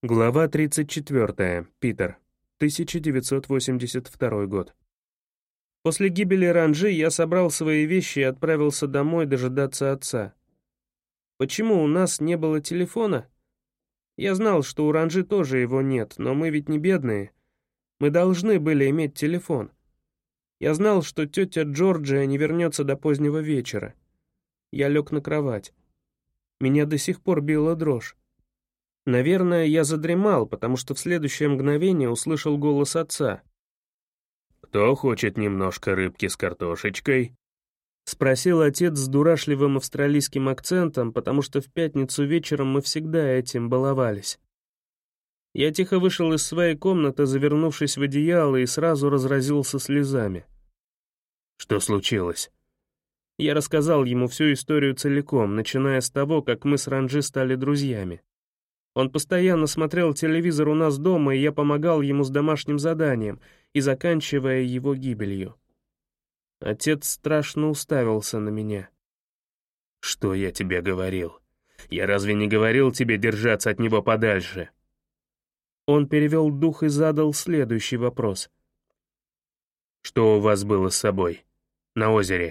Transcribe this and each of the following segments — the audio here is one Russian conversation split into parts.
Глава 34. Питер. 1982 год. После гибели Ранжи я собрал свои вещи и отправился домой дожидаться отца. Почему у нас не было телефона? Я знал, что у Ранжи тоже его нет, но мы ведь не бедные. Мы должны были иметь телефон. Я знал, что тетя Джорджия не вернется до позднего вечера. Я лег на кровать. Меня до сих пор била дрожь. Наверное, я задремал, потому что в следующее мгновение услышал голос отца. «Кто хочет немножко рыбки с картошечкой?» — спросил отец с дурашливым австралийским акцентом, потому что в пятницу вечером мы всегда этим баловались. Я тихо вышел из своей комнаты, завернувшись в одеяло, и сразу разразился слезами. «Что случилось?» Я рассказал ему всю историю целиком, начиная с того, как мы с Ранжи стали друзьями. Он постоянно смотрел телевизор у нас дома, и я помогал ему с домашним заданием, и заканчивая его гибелью. Отец страшно уставился на меня. «Что я тебе говорил? Я разве не говорил тебе держаться от него подальше?» Он перевел дух и задал следующий вопрос. «Что у вас было с собой? На озере?»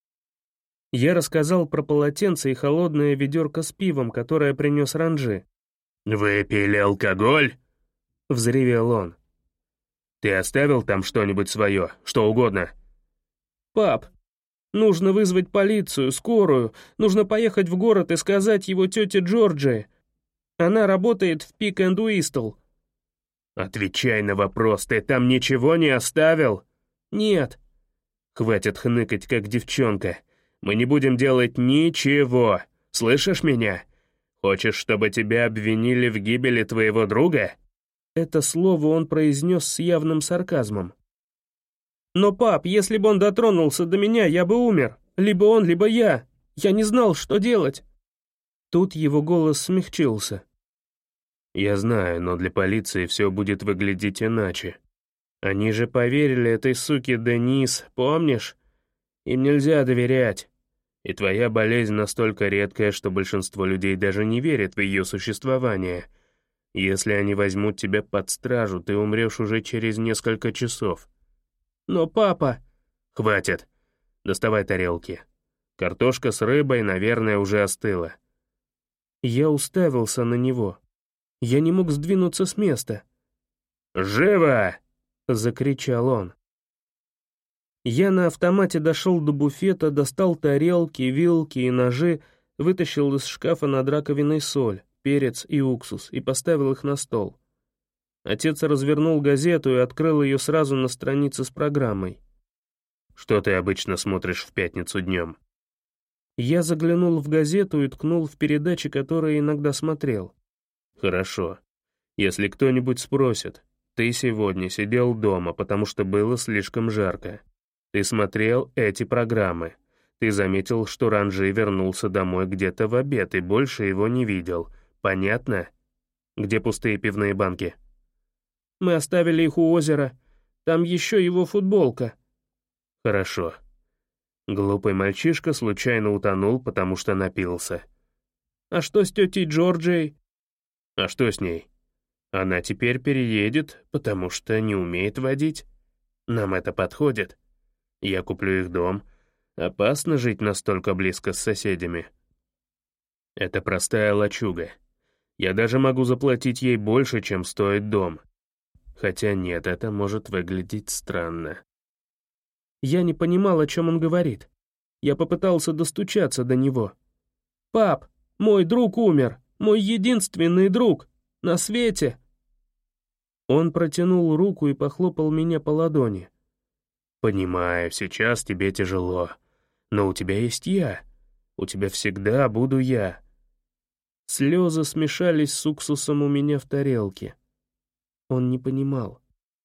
Я рассказал про полотенце и холодное ведерко с пивом, которое принес Ранжи. «Вы пили алкоголь?» — взревел он. «Ты оставил там что-нибудь свое, что угодно?» «Пап, нужно вызвать полицию, скорую, нужно поехать в город и сказать его тете Джорджии. Она работает в Пик энд Уистл». «Отвечай на вопрос, ты там ничего не оставил?» «Нет». «Хватит хныкать, как девчонка. Мы не будем делать ничего. Слышишь меня? Хочешь, чтобы тебя обвинили в гибели твоего друга?» Это слово он произнес с явным сарказмом. «Но, пап, если бы он дотронулся до меня, я бы умер. Либо он, либо я. Я не знал, что делать». Тут его голос смягчился. «Я знаю, но для полиции все будет выглядеть иначе. Они же поверили этой суке Денис, помнишь? Им нельзя доверять. И твоя болезнь настолько редкая, что большинство людей даже не верит в ее существование. Если они возьмут тебя под стражу, ты умрешь уже через несколько часов». «Но, папа...» «Хватит. Доставай тарелки. Картошка с рыбой, наверное, уже остыла». Я уставился на него. Я не мог сдвинуться с места. «Живо!» — закричал он. Я на автомате дошел до буфета, достал тарелки, вилки и ножи, вытащил из шкафа над раковиной соль, перец и уксус и поставил их на стол. Отец развернул газету и открыл ее сразу на странице с программой. «Что ты обычно смотришь в пятницу днем?» Я заглянул в газету и ткнул в передачи, которые иногда смотрел. «Хорошо. Если кто-нибудь спросит, ты сегодня сидел дома, потому что было слишком жарко. Ты смотрел эти программы. Ты заметил, что Ранжи вернулся домой где-то в обед и больше его не видел. Понятно? Где пустые пивные банки?» «Мы оставили их у озера. Там еще его футболка». «Хорошо. Глупый мальчишка случайно утонул, потому что напился». «А что с тетей Джорджией?» «А что с ней? Она теперь переедет, потому что не умеет водить. Нам это подходит. Я куплю их дом. Опасно жить настолько близко с соседями. Это простая лачуга. Я даже могу заплатить ей больше, чем стоит дом. Хотя нет, это может выглядеть странно». Я не понимал, о чем он говорит. Я попытался достучаться до него. «Пап, мой друг умер, мой единственный друг на свете!» Он протянул руку и похлопал меня по ладони. «Понимаю, сейчас тебе тяжело, но у тебя есть я. У тебя всегда буду я». Слезы смешались с уксусом у меня в тарелке. Он не понимал.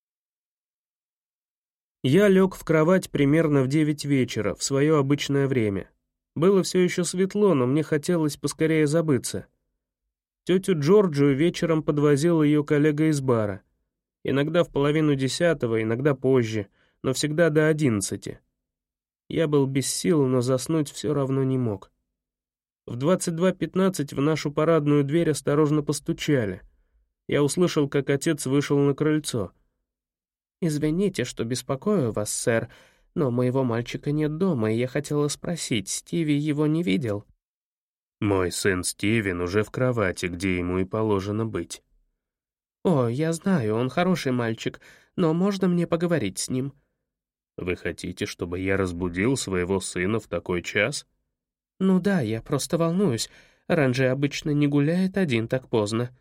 Я лег в кровать примерно в 9 вечера, в свое обычное время. Было все еще светло, но мне хотелось поскорее забыться. Тетю Джорджию вечером подвозил ее коллега из бара. Иногда в 9:30, иногда позже, но всегда до 11. Я был без сил, но заснуть все равно не мог. В 22:15 в нашу парадную дверь осторожно постучали. Я услышал, как отец вышел на крыльцо. «Извините, что беспокою вас, сэр, но моего мальчика нет дома, и я хотела спросить, Стиви его не видел?» Мой сын Стивен уже в кровати, где ему и положено быть. «О, я знаю, он хороший мальчик, но можно мне поговорить с ним?» Вы хотите, чтобы я разбудил своего сына в такой час? «Ну да, я просто волнуюсь. Ранжи обычно не гуляет один так поздно».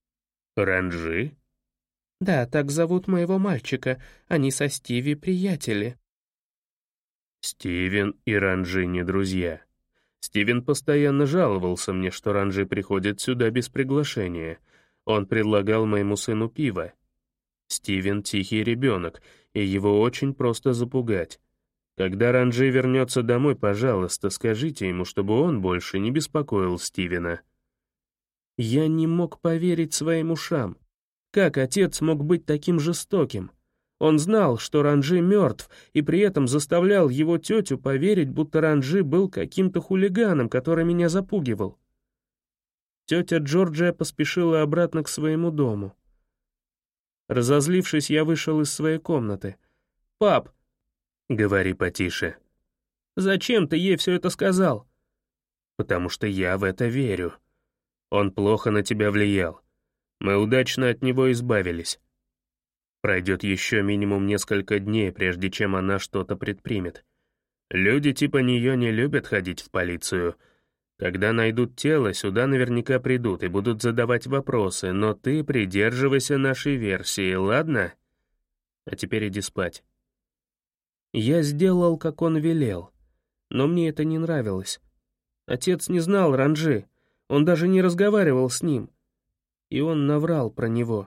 Ранжи? «Да, так зовут моего мальчика. Они со Стиви приятели». Стивен и Ранжи не друзья. Стивен постоянно жаловался мне, что Ранжи приходит сюда без приглашения. Он предлагал моему сыну пиво. Стивен — тихий ребенок, и его очень просто запугать. Когда Ранжи вернется домой, пожалуйста, скажите ему, чтобы он больше не беспокоил Стивена. Я не мог поверить своим ушам. Как отец мог быть таким жестоким? Он знал, что Ранжи мертв, и при этом заставлял его тетю поверить, будто Ранжи был каким-то хулиганом, который меня запугивал. Тетя Джорджия поспешила обратно к своему дому. Разозлившись, я вышел из своей комнаты. «Пап!» «Говори потише». «Зачем ты ей все это сказал?» «Потому что я в это верю. Он плохо на тебя влиял. Мы удачно от него избавились. Пройдет еще минимум несколько дней, прежде чем она что-то предпримет. Люди типа нее не любят ходить в полицию. Когда найдут тело, сюда наверняка придут и будут задавать вопросы, но ты придерживайся нашей версии, ладно? А теперь иди спать». Я сделал, как он велел, но мне это не нравилось. Отец не знал Ранжи, он даже не разговаривал с ним, и он наврал про него.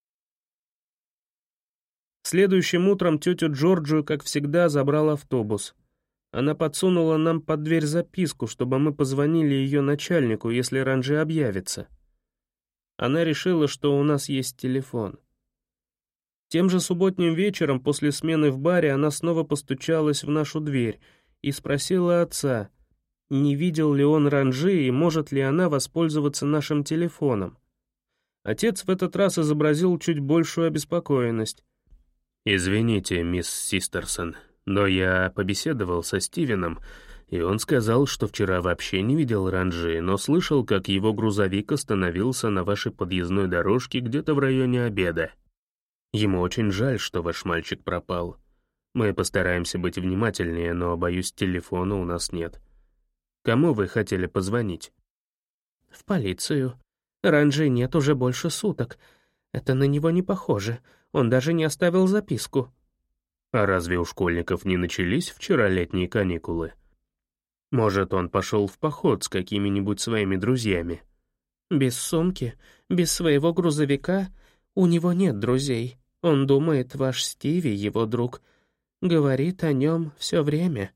Следующим утром тетю Джорджию, как всегда, забрал автобус. Она подсунула нам под дверь записку, чтобы мы позвонили ее начальнику, если Ранжи объявится. Она решила, что у нас есть телефон. Тем же субботним вечером после смены в баре она снова постучалась в нашу дверь и спросила отца, не видел ли он Ранжи и может ли она воспользоваться нашим телефоном. Отец в этот раз изобразил чуть большую обеспокоенность. «Извините, мисс Систерсон, но я побеседовал со Стивеном, и он сказал, что вчера вообще не видел Ранжи, но слышал, как его грузовик остановился на вашей подъездной дорожке где-то в районе обеда. Ему очень жаль, что ваш мальчик пропал. Мы постараемся быть внимательнее, но, боюсь, телефона у нас нет. Кому вы хотели позвонить?» «В полицию. Ранжи нет уже больше суток. Это на него не похоже. Он даже не оставил записку». «А разве у школьников не начались вчера летние каникулы? Может, он пошел в поход с какими-нибудь своими друзьями?» «Без сумки, без своего грузовика. У него нет друзей. Он думает, ваш Стиви его друг. Говорит о нем все время».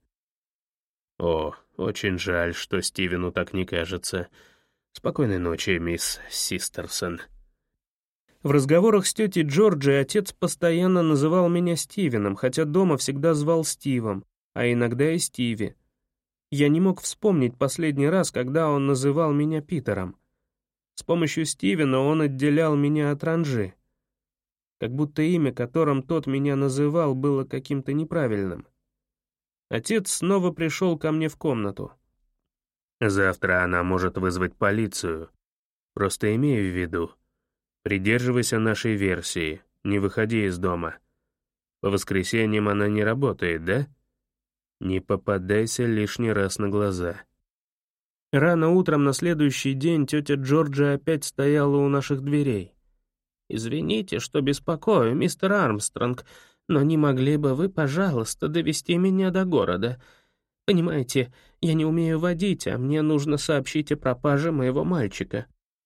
«О, очень жаль, что Стивену так не кажется. Спокойной ночи, мисс Систерсон». В разговорах с тетей Джорджией отец постоянно называл меня Стивеном, хотя дома всегда звал Стивом, а иногда и Стиви. Я не мог вспомнить последний раз, когда он называл меня Питером. С помощью Стивена он отделял меня от Ранжи. Как будто имя, которым тот меня называл, было каким-то неправильным. Отец снова пришел ко мне в комнату. «Завтра она может вызвать полицию. Просто имею в виду, придерживайся нашей версии, не выходи из дома. По воскресеньям она не работает, да? Не попадайся лишний раз на глаза». Рано утром на следующий день тетя Джорджия опять стояла у наших дверей. «Извините, что беспокою, мистер Армстронг, но не могли бы вы, пожалуйста, довести меня до города? Понимаете, я не умею водить, а мне нужно сообщить о пропаже моего мальчика».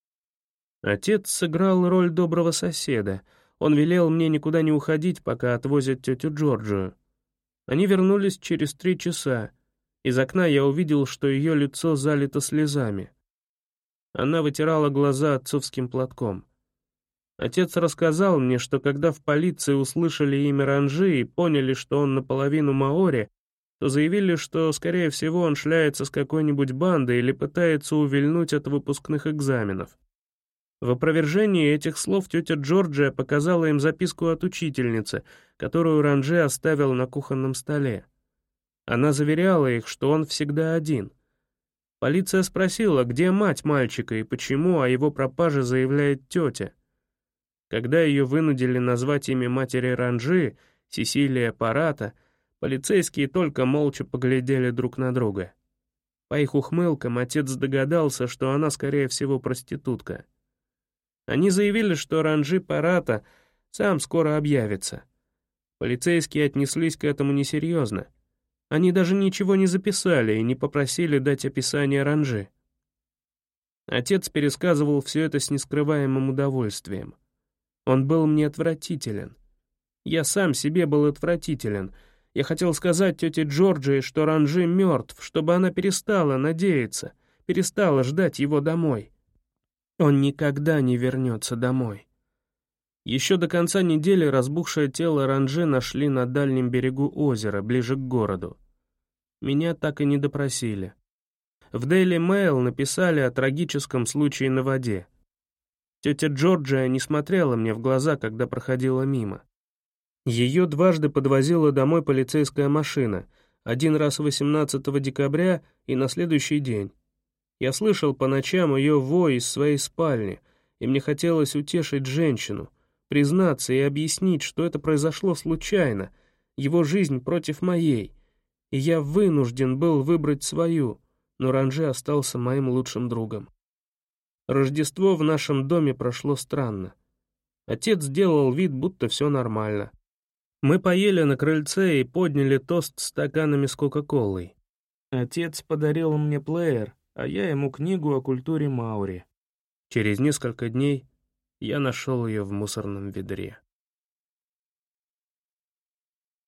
Отец сыграл роль доброго соседа. Он велел мне никуда не уходить, пока отвозят тетю Джорджию. Они вернулись через 3 часа. Из окна я увидел, что ее лицо залито слезами. Она вытирала глаза отцовским платком. Отец рассказал мне, что когда в полиции услышали имя Ранжи и поняли, что он наполовину маори, то заявили, что, скорее всего, он шляется с какой-нибудь бандой или пытается увильнуть от выпускных экзаменов. В опровержении этих слов тетя Джорджия показала им записку от учительницы, которую Ранже оставил на кухонном столе. Она заверяла их, что он всегда один. Полиция спросила, где мать мальчика и почему о его пропаже заявляет тетя. Когда ее вынудили назвать имя матери Ранжи, Сесилия Парата, полицейские только молча поглядели друг на друга. По их ухмылкам отец догадался, что она, скорее всего, проститутка. Они заявили, что Ранжи Парата сам скоро объявится. Полицейские отнеслись к этому несерьезно. Они даже ничего не записали и не попросили дать описание Ранжи. Отец пересказывал все это с нескрываемым удовольствием. Он был мне отвратителен. Я сам себе был отвратителен. Я хотел сказать тете Джорджии, что Ранжи мертв, чтобы она перестала надеяться, перестала ждать его домой. Он никогда не вернется домой. Еще до конца недели разбухшее тело Ранжи нашли на дальнем берегу озера, ближе к городу. Меня так и не допросили. В Daily Mail написали о трагическом случае на воде. Тетя Джорджия не смотрела мне в глаза, когда проходила мимо. Ее дважды подвозила домой полицейская машина, один раз 18 декабря и на следующий день. Я слышал по ночам ее вой из своей спальни, и мне хотелось утешить женщину, признаться и объяснить, что это произошло случайно, его жизнь против моей, и я вынужден был выбрать свою, но Ранжи остался моим лучшим другом. Рождество в нашем доме прошло странно. Отец сделал вид, будто все нормально. Мы поели на крыльце и подняли тост стаканами с Кока-Колой. Отец подарил мне плеер, а я ему книгу о культуре маори. Через несколько дней я нашел ее в мусорном ведре.